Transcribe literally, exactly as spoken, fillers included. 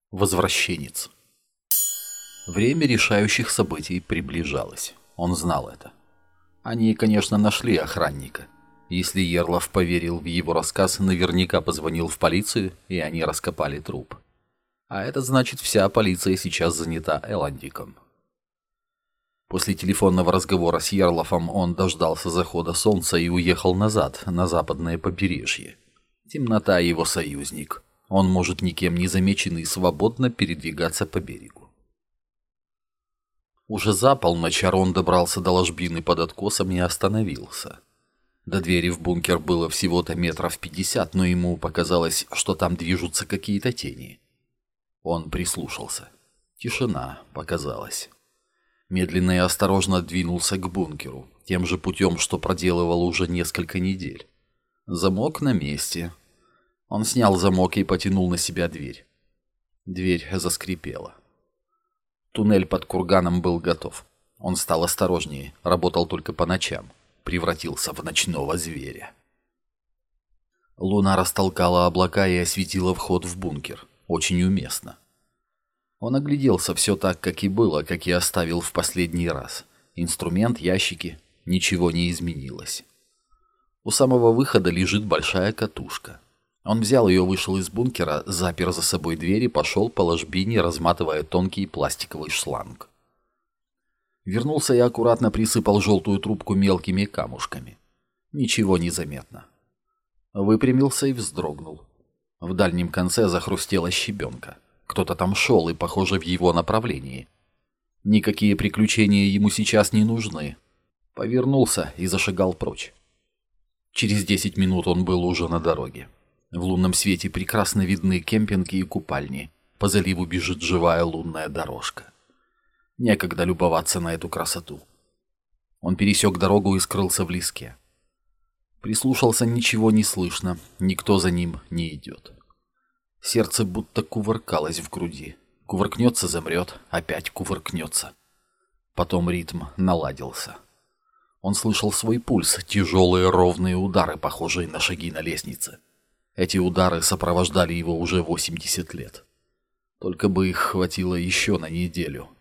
Возвращенец. Время решающих событий приближалось. Он знал это. Они, конечно, нашли охранника. Если Ерлов поверил в его рассказ, наверняка позвонил в полицию, и они раскопали труп. А это значит, вся полиция сейчас занята Эландиком. После телефонного разговора с Ерлофом он дождался захода солнца и уехал назад, на западное побережье. Темнота его союзник. Он может никем не замеченный свободно передвигаться по берегу. Уже за полночь Арон добрался до ложбины под откосом и остановился. До двери в бункер было всего-то метров пятьдесят, но ему показалось, что там движутся какие-то тени. Он прислушался. Тишина показалась. Медленно и осторожно двинулся к бункеру, тем же путем, что проделывал уже несколько недель. Замок на месте. Он снял замок и потянул на себя дверь. Дверь заскрипела. Туннель под курганом был готов. Он стал осторожнее, работал только по ночам. Превратился в ночного зверя. Луна растолкала облака и осветила вход в бункер. Очень уместно. Он огляделся, все так, как и было, как и оставил в последний раз. Инструмент, ящики, ничего не изменилось. У самого выхода лежит большая катушка. Он взял ее, вышел из бункера, запер за собой дверь и пошел по ложбине, разматывая тонкий пластиковый шланг. Вернулся и аккуратно присыпал желтую трубку мелкими камушками. Ничего не заметно. Выпрямился и вздрогнул. В дальнем конце захрустела щебенка. Кто-то там шел и, похоже, в его направлении. Никакие приключения ему сейчас не нужны. Повернулся и зашагал прочь. Через десять минут он был уже на дороге. В лунном свете прекрасно видны кемпинги и купальни. По заливу бежит живая лунная дорожка. Некогда любоваться на эту красоту. Он пересек дорогу и скрылся в леске. Прислушался, ничего не слышно, никто за ним не идет. Сердце будто кувыркалось в груди. Кувыркнется, замрет, опять кувыркнется. Потом ритм наладился. Он слышал свой пульс, тяжелые ровные удары, похожие на шаги на лестнице. Эти удары сопровождали его уже восемьдесят лет. Только бы их хватило еще на неделю.